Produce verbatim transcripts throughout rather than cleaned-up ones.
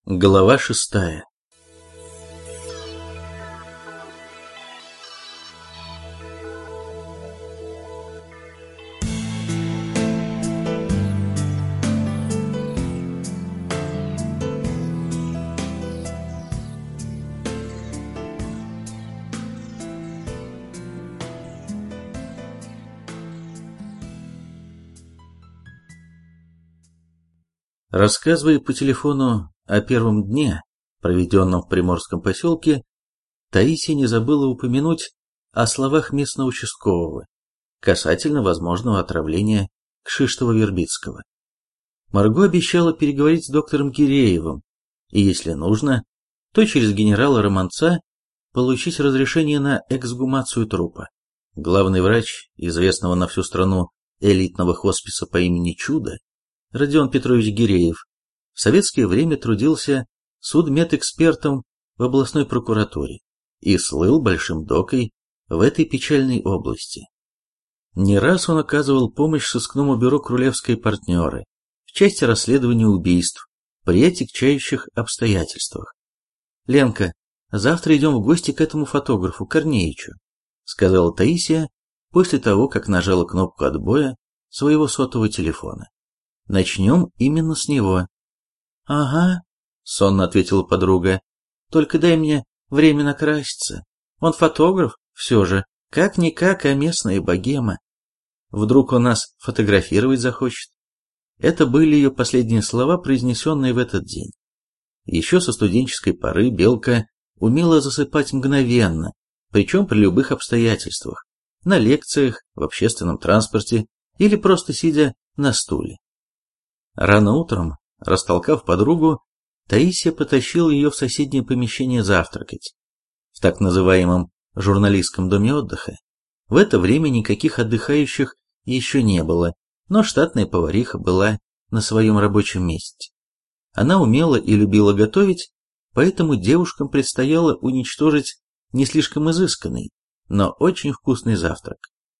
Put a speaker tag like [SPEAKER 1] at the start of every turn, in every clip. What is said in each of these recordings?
[SPEAKER 1] Глава шестая. Рассказывая по телефону о первом дне, проведенном в приморском поселке, Таисия не забыла упомянуть о словах местного участкового касательно возможного отравления Кшиштова-Вербицкого. Марго обещала переговорить с доктором Гиреевым и, если нужно, то через генерала Романца получить разрешение на эксгумацию трупа. Главный врач известного на всю страну элитного хосписа по имени Чудо, Родион Петрович Гиреев, в советское время трудился судмедэкспертом в областной прокуратуре и слыл большим докой в этой печальной области. Не раз он оказывал помощь сыскному бюро «Крулевские партнеры» в части расследования убийств при отягчающих обстоятельствах. «Ленка, завтра идем в гости к этому фотографу Корнеичу», сказала Таисия после того, как нажала кнопку отбоя своего сотового телефона. «Начнем именно с него». «Ага», — сонно ответила подруга, — «только дай мне время накраситься. Он фотограф, все же, как-никак, а местная богема. Вдруг он нас фотографировать захочет». Это были ее последние слова, произнесенные в этот день. Еще со студенческой поры Белка умела засыпать мгновенно, причем при любых обстоятельствах, на лекциях, в общественном транспорте или просто сидя на стуле. Рано утром, растолкав подругу, Таисия потащила ее в соседнее помещение завтракать. В так называемом журналистском доме отдыха в это время никаких отдыхающих еще не было, но штатная повариха была на своем рабочем месте. Она умела и любила готовить, поэтому девушкам предстояло уничтожить не слишком изысканный, но очень вкусный завтрак.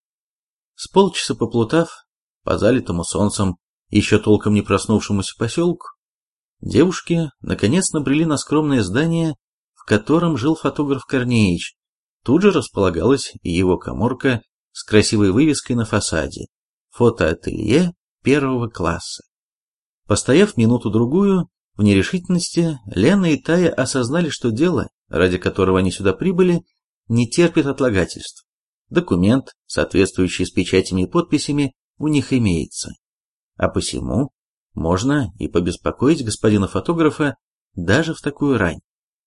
[SPEAKER 1] С полчаса поплутав по залитому солнцем еще толком не проснувшемуся поселку, девушки наконец набрели на скромное здание, в котором жил фотограф Корнеич. Тут же располагалась его каморка с красивой вывеской на фасаде «Фотоателье первого класса». Постояв минуту-другую, в нерешительности Лена и Тая осознали, что дело, ради которого они сюда прибыли, не терпит отлагательств. Документ, соответствующий с печатями и подписями, у них имеется. А посему можно и побеспокоить господина фотографа даже в такую рань.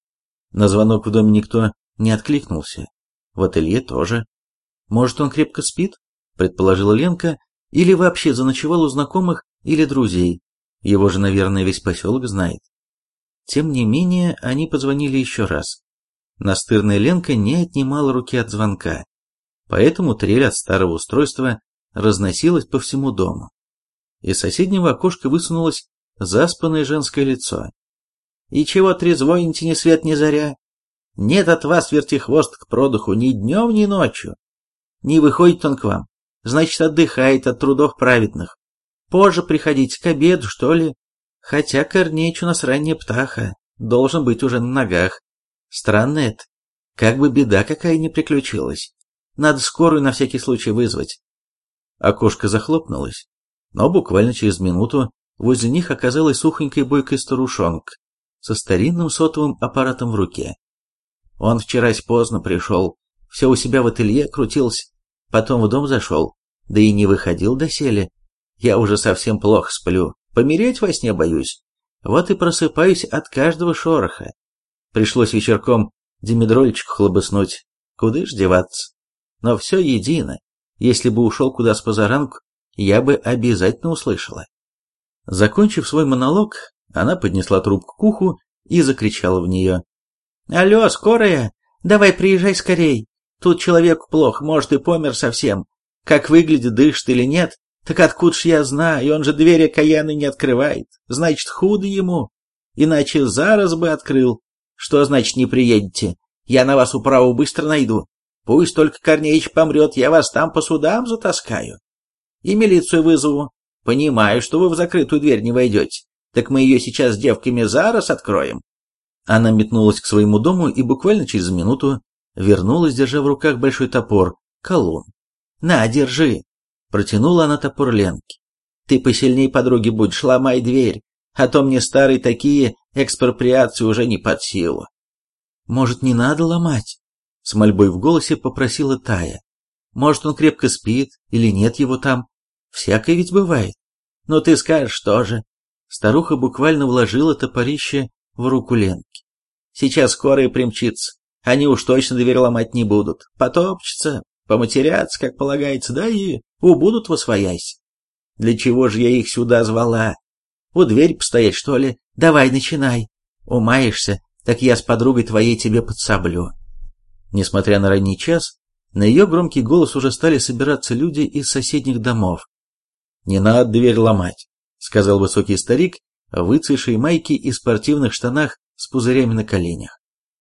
[SPEAKER 1] На звонок в доме никто не откликнулся, в ателье тоже. Может, он крепко спит, предположила Ленка, или вообще заночевал у знакомых или друзей, его же, наверное, весь поселок знает. Тем не менее, они позвонили еще раз. Настырная Ленка не отнимала руки от звонка, поэтому трель от старого устройства разносилась по всему дому. Из соседнего окошка высунулось заспанное женское лицо. «И чего трезвоните ни свет ни заря? Нет от вас, вертихвост, к продыху ни днем, ни ночью. Не выходит он к вам, значит, отдыхает от трудов праведных. Позже приходите, к обеду, что ли? Хотя Корнеич у нас ранняя птаха, должен быть уже на ногах. Странно это, как бы беда какая ни приключилась. Надо скорую на всякий случай вызвать». Окошко захлопнулось, но буквально через минуту возле них оказалась сухонькая бойкая старушонка со старинным сотовым аппаратом в руке. «Он вчерась поздно пришел, все у себя в ателье крутился, потом в дом зашел, да и не выходил доселе. Я уже совсем плохо сплю, помереть во сне боюсь, вот и просыпаюсь от каждого шороха. Пришлось вечерком димедрольчику хлобыснуть, куда ж деваться. Но все едино, если бы ушел куда с позаранку, я бы обязательно услышала». Закончив свой монолог, она поднесла трубку к уху и закричала в нее. «Алло, скорая, давай приезжай скорей. Тут человеку плохо, может и помер совсем. Как выглядит, дышит или нет, так откуда ж я знаю, он же двери окаянной не открывает. Значит, худо ему, иначе зараз бы открыл. Что значит не приедете? Я на вас управу быстро найду. Пусть только Корнеич помрет, я вас там по судам затаскаю. И милицию вызову. Понимаю, что вы в закрытую дверь не войдете.
[SPEAKER 2] Так мы ее сейчас с девками зараз откроем.
[SPEAKER 1] Она метнулась к своему дому и буквально через минуту вернулась, держа в руках большой топор, колун.
[SPEAKER 2] «На, держи!»
[SPEAKER 1] Протянула она топор Ленке.
[SPEAKER 2] «Ты посильней подруги будешь, ломай дверь, а то мне старые такие экспроприации уже не под силу».
[SPEAKER 1] «Может, не надо ломать?» С мольбой в голосе попросила Тая. «Может, он крепко спит или нет его там? Всякое ведь бывает».
[SPEAKER 2] «Ну ты скажешь тоже».
[SPEAKER 1] Старуха буквально вложила топорище в руку Ленки.
[SPEAKER 2] «Сейчас скорая примчится. Они уж точно дверь ломать не будут. Потопчутся, поматерятся, как полагается, да и убудут восвоясь. Для чего же я их сюда звала? У дверь постоять, что ли? Давай, начинай. Умаешься, так я с подругой твоей тебе подсоблю».
[SPEAKER 1] Несмотря на ранний час, на ее громкий голос уже стали собираться люди из соседних домов. «Не надо дверь ломать», — сказал высокий старик в выцветшей майке и спортивных штанах с пузырями на коленях.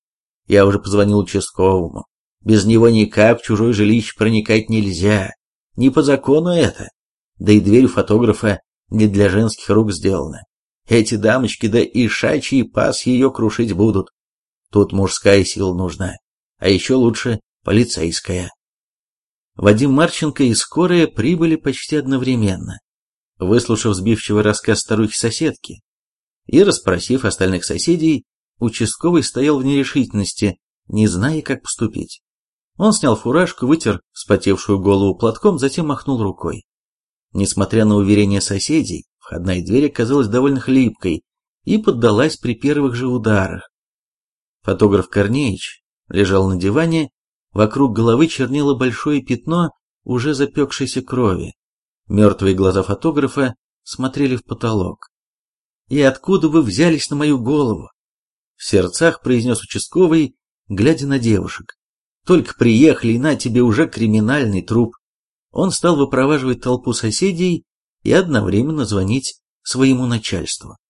[SPEAKER 1] «Я уже позвонил участковому. Без него никак в чужое жилище проникать нельзя. Не по закону это. Да и дверь у фотографа не для женских рук сделана. Эти дамочки да и шачий пас ее крушить будут. Тут мужская сила нужна, а еще лучше полицейская». Вадим Марченко и скорая прибыли почти одновременно. Выслушав сбивчивый рассказ старухи-соседки и расспросив остальных соседей, участковый стоял в нерешительности, не зная, как поступить. Он снял фуражку, вытер вспотевшую голову платком, затем махнул рукой. Несмотря на уверения соседей, входная дверь оказалась довольно хлипкой и поддалась при первых же ударах. Фотограф Корнеич лежал на диване, вокруг головы чернело большое пятно уже запекшейся крови. Мертвые глаза фотографа смотрели в потолок. «И откуда вы взялись на мою голову?» В сердцах произнес участковый, глядя на девушек. «Только приехали, и на тебе уже криминальный труп». Он стал выпроваживать толпу соседей и одновременно звонить своему начальству.